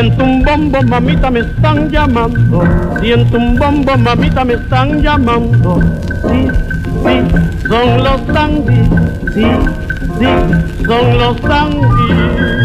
Siento un bombo, mamita, me están llamando. Siento un bombo, mamita, me están llamando. Sí, sí, son los dandies. Sí, sí, son los dandies.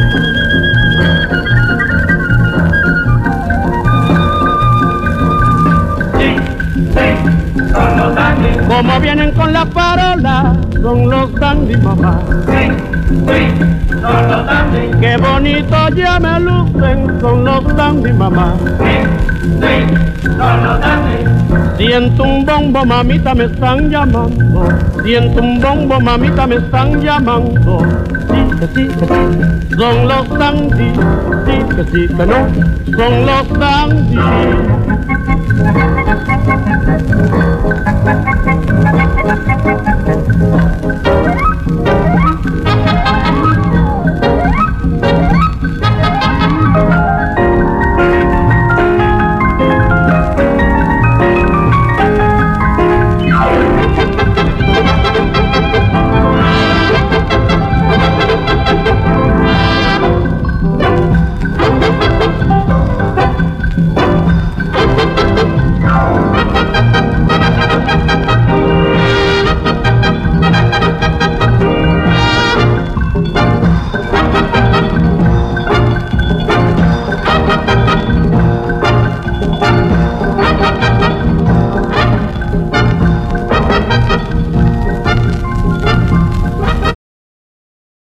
Como vienen con la parola, son los dandies, mamá. Sí, sí, son los dandies. Qué bonito ya me lucen, son los dandies, mamá. Sí, sí, son los dandies. Siento un bombo, mamita, me están llamando. Siento un bombo, mamita, me están llamando. Sí, que sí, que sí, son los dandies. Sí, que sí, que no, son los dandies.